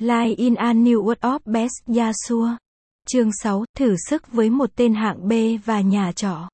Live in a New World of Best Yasua. Chương 6, thử sức với một tên hạng B và nhà trọ.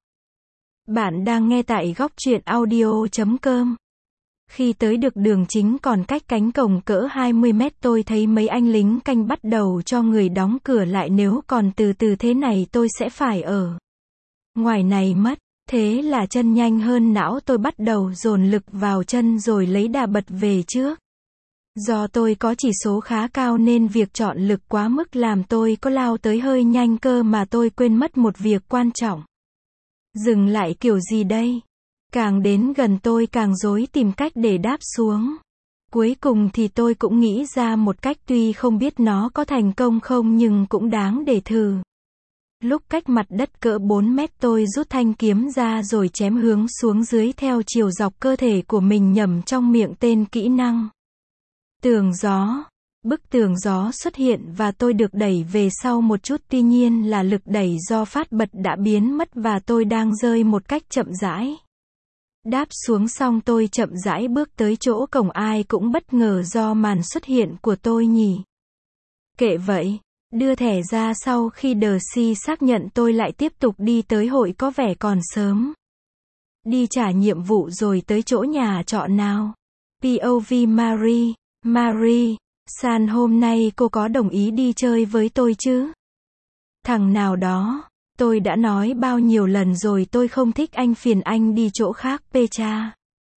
Bạn đang nghe tại góc truyện audio.com. Khi tới được đường chính còn cách cánh cổng cỡ 20 mét tôi thấy mấy anh lính canh bắt đầu cho người đóng cửa lại, nếu còn từ từ thế này tôi sẽ phải ở ngoài này mất. Thế là chân nhanh hơn não, tôi bắt đầu dồn lực vào chân rồi lấy đà bật về trước. Do tôi có chỉ số khá cao nên việc chọn lực quá mức làm tôi có lao tới hơi nhanh cơ mà tôi quên mất một việc quan trọng. Dừng lại kiểu gì đây? Càng đến gần tôi càng rối tìm cách để đáp xuống. Cuối cùng thì tôi cũng nghĩ ra một cách, tuy không biết nó có thành công không nhưng cũng đáng để thử. Lúc cách mặt đất cỡ 4 mét tôi rút thanh kiếm ra rồi chém hướng xuống dưới theo chiều dọc cơ thể của mình, nhẩm trong miệng tên kỹ năng tường gió. Bức tường gió xuất hiện và tôi được đẩy về sau một chút, tuy nhiên là lực đẩy do phát bật đã biến mất và tôi đang rơi một cách chậm rãi. Đáp xuống xong tôi chậm rãi bước tới chỗ cổng, ai cũng bất ngờ do màn xuất hiện của tôi nhỉ. Kệ vậy, đưa thẻ ra sau khi Darcy xác nhận tôi lại tiếp tục đi tới hội, có vẻ còn sớm. Đi trả nhiệm vụ rồi tới chỗ nhà trọ nào. POV Marie. Marie, San hôm nay cô có đồng ý đi chơi với tôi chứ? Thằng nào đó, tôi đã nói bao nhiêu lần rồi tôi không thích anh, phiền anh đi chỗ khác. Pecha.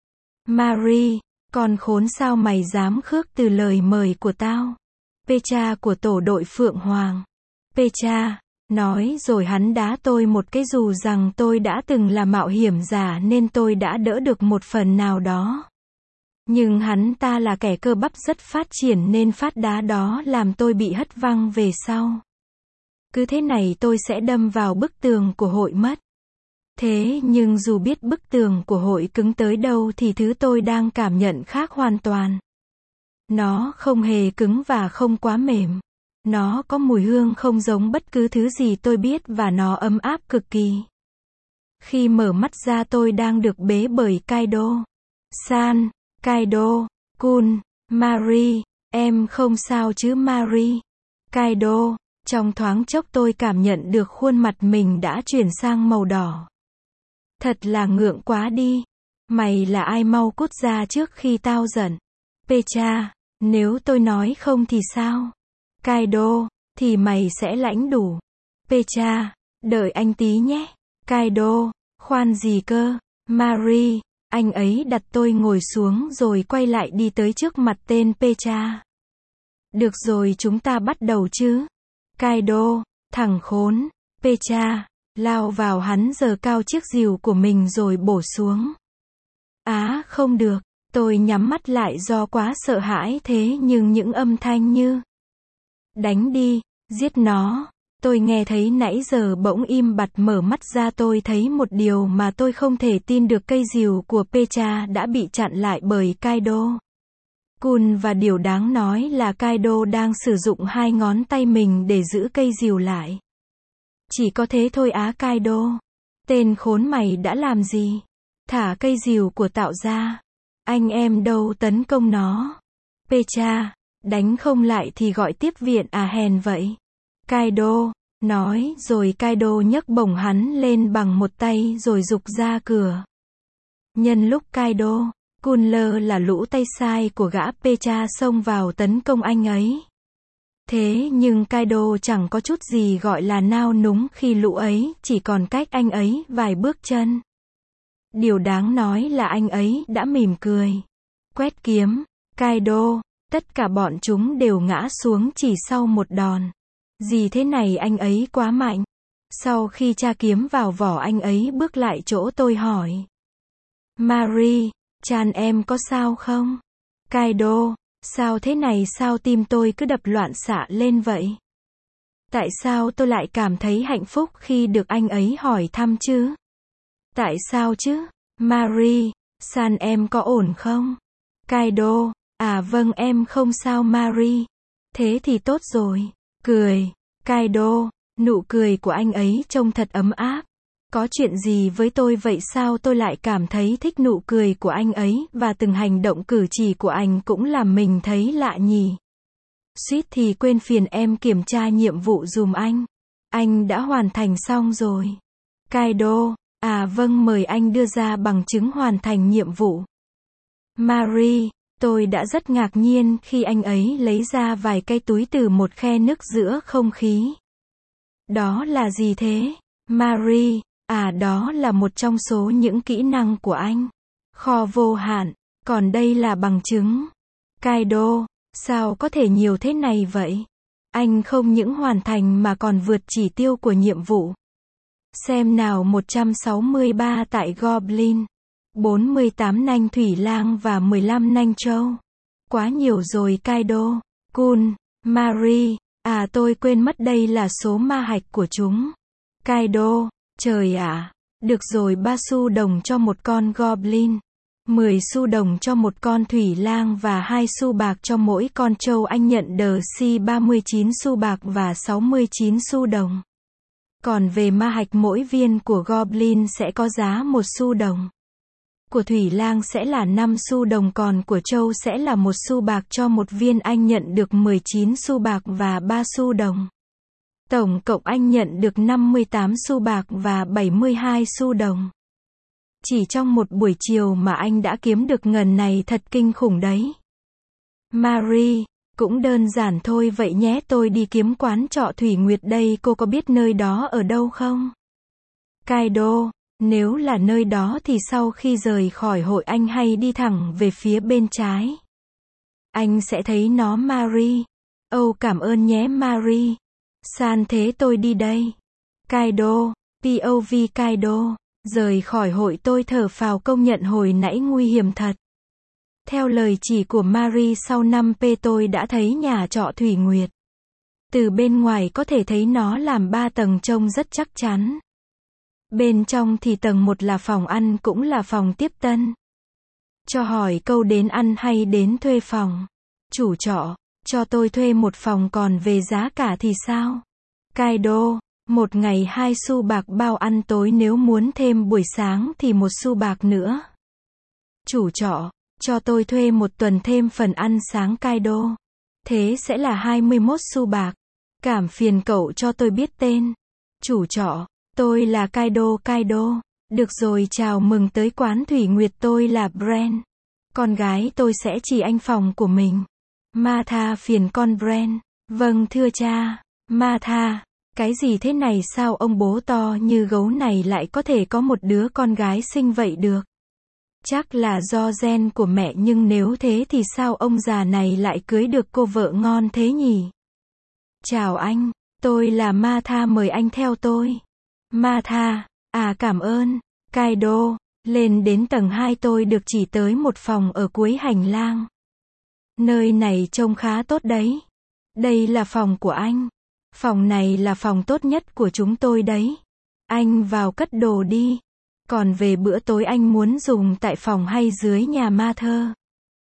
Marie, con khốn, sao mày dám khước từ lời mời của tao? Pecha của tổ đội Phượng Hoàng. Pecha, nói rồi hắn đá tôi một cái, dù rằng tôi đã từng là mạo hiểm giả nên tôi đã đỡ được một phần nào đó. Nhưng hắn ta là kẻ cơ bắp rất phát triển nên phát đá đó làm tôi bị hất văng về sau. Cứ thế này tôi sẽ đâm vào bức tường của hội mất. Thế nhưng dù biết bức tường của hội cứng tới đâu thì thứ tôi đang cảm nhận khác hoàn toàn. Nó không hề cứng và không quá mềm. Nó có mùi hương không giống bất cứ thứ gì tôi biết và nó ấm áp cực kỳ. Khi mở mắt ra tôi đang được bế bởi Kaido. San, Kaido, Kun, Marie, em không sao chứ Marie? Kaido, trong thoáng chốc tôi cảm nhận được khuôn mặt mình đã chuyển sang màu đỏ. Thật là ngượng quá đi. Mày là ai, mau cút ra trước khi tao giận. Pecha, nếu tôi nói không thì sao? Kaido, thì mày sẽ lãnh đủ. Pecha, đợi anh tí nhé. Kaido, khoan gì cơ? Marie, anh ấy đặt tôi ngồi xuống rồi quay lại đi tới trước mặt tên Pecha. Được rồi, chúng ta bắt đầu chứ. Kaido, thằng khốn. Pecha, lao vào, hắn giơ cao chiếc rìu của mình rồi bổ xuống. Á, không được. Tôi nhắm mắt lại do quá sợ hãi, thế nhưng những âm thanh như đánh đi, giết nó, tôi nghe thấy nãy giờ bỗng im bặt. Mở mắt ra tôi thấy một điều mà tôi không thể tin được, cây rìu của Pecha đã bị chặn lại bởi Kaido. Kun, và điều đáng nói là Kaido đang sử dụng hai ngón tay mình để giữ cây rìu lại. Chỉ có thế thôi á Kaido. Tên khốn, mày đã làm gì? Thả cây rìu của tạo ra. Anh em đâu tấn công nó. Pecha, đánh không lại thì gọi tiếp viện à, hèn vậy. Kaido nói rồi Kaido nhấc bổng hắn lên bằng một tay rồi giục ra cửa. Nhân lúc Kaido, Kunler là lũ tay sai của gã Pecha xông vào tấn công anh ấy. Thế nhưng Kaido chẳng có chút gì gọi là nao núng khi lũ ấy chỉ còn cách anh ấy vài bước chân. Điều đáng nói là anh ấy đã mỉm cười. Quét kiếm. Kaido, tất cả bọn chúng đều ngã xuống chỉ sau một đòn. Gì thế này, anh ấy quá mạnh. Sau khi tra kiếm vào vỏ anh ấy bước lại chỗ tôi hỏi. Marie, Chan em có sao không? Kaido, sao thế này, sao tim tôi cứ đập loạn xạ lên vậy? Tại sao tôi lại cảm thấy hạnh phúc khi được anh ấy hỏi thăm chứ? Tại sao chứ? Marie, San em có ổn không? Kaido, à vâng em không sao Marie. Thế thì tốt rồi. Cười. Kaido, nụ cười của anh ấy trông thật ấm áp. Có chuyện gì với tôi vậy sao tôi lại cảm thấy thích nụ cười của anh ấy và từng hành động cử chỉ của anh cũng làm mình thấy lạ nhỉ. Suýt thì quên phiền em kiểm tra nhiệm vụ giùm anh. Anh đã hoàn thành xong rồi. Kaido, à vâng, mời anh đưa ra bằng chứng hoàn thành nhiệm vụ. Marie, tôi đã rất ngạc nhiên khi anh ấy lấy ra vài cái túi từ một khe nứt giữa không khí. Đó là gì thế? Marie, à đó là một trong số những kỹ năng của anh. Kho vô hạn, còn đây là bằng chứng. Kaido, sao có thể nhiều thế này vậy? Anh không những hoàn thành mà còn vượt chỉ tiêu của nhiệm vụ. Xem nào, 163 tại Goblin, 48 nanh thủy lang và 15 nanh trâu. Quá nhiều rồi Kaido. Kun, Marie, à tôi quên mất đây là số ma hạch của chúng. Kaido, trời ạ. Được rồi, 3 xu đồng cho một con Goblin. 10 xu đồng cho một con thủy lang và 2 xu bạc cho mỗi con trâu. Anh nhận đờ si 39 xu bạc và 69 xu đồng. Còn về ma hạch, mỗi viên của Goblin sẽ có giá 1 xu đồng. Của thủy lang sẽ là 5 xu đồng, còn của trâu sẽ là 1 xu bạc cho một viên. Anh nhận được 19 xu bạc và 3 xu đồng. Tổng cộng anh nhận được 58 xu bạc và 72 xu đồng. Chỉ trong một buổi chiều mà anh đã kiếm được ngần này, thật kinh khủng đấy. Marie, cũng đơn giản thôi vậy nhé, tôi đi kiếm quán trọ Thủy Nguyệt đây, cô có biết nơi đó ở đâu không? Kaido, nếu là nơi đó thì sau khi rời khỏi hội anh hay đi thẳng về phía bên trái. Anh sẽ thấy nó Marie. Âu cảm ơn nhé Marie. San thế tôi đi đây. Kaido, POV Kaido. Rời khỏi hội, tôi thở phào, công nhận hồi nãy nguy hiểm thật. Theo lời chỉ của Marie, sau 5p tôi đã thấy nhà trọ Thủy Nguyệt. Từ bên ngoài có thể thấy nó làm 3 tầng, trông rất chắc chắn. Bên trong thì tầng 1 là phòng ăn, cũng là phòng tiếp tân. Cho hỏi câu đến ăn hay đến thuê phòng? Chủ trọ, cho tôi thuê một phòng, còn về giá cả thì sao? Kaido, một ngày 2 xu bạc bao ăn tối, nếu muốn thêm buổi sáng thì 1 xu bạc nữa. Chủ trọ, cho tôi thuê một tuần thêm phần ăn sáng Kaido. Thế sẽ là 21 xu bạc. Cảm phiền cậu cho tôi biết tên. Chủ trọ, tôi là Kaido. Kaido, được rồi, chào mừng tới quán Thủy Nguyệt, tôi là Bren. Con gái tôi sẽ chỉ anh phòng của mình. Martha, phiền con Bren. Vâng thưa cha. Martha, cái gì thế này, sao ông bố to như gấu này lại có thể có một đứa con gái xinh vậy được? Chắc là do gen của mẹ, nhưng nếu thế thì sao ông già này lại cưới được cô vợ ngon thế nhỉ? Chào anh, tôi là Martha, mời anh theo tôi. Martha, à cảm ơn. Kaido, lên đến tầng 2 tôi được chỉ tới một phòng ở cuối hành lang. Nơi này trông khá tốt đấy. Đây là phòng của anh. Phòng này là phòng tốt nhất của chúng tôi đấy. Anh vào cất đồ đi. Còn về bữa tối anh muốn dùng tại phòng hay dưới nhà ma thơ?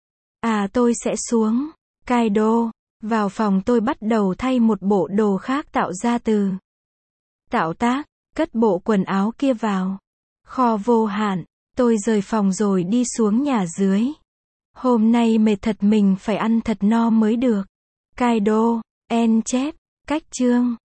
À tôi sẽ xuống. Kaido, vào phòng tôi bắt đầu thay một bộ đồ khác tạo ra từ tạo tác, cất bộ quần áo kia vào. Kho vô hạn, tôi rời phòng rồi đi xuống nhà dưới. Hôm nay mệt thật, mình phải ăn thật no mới được. Kaido, en chép, cách chương.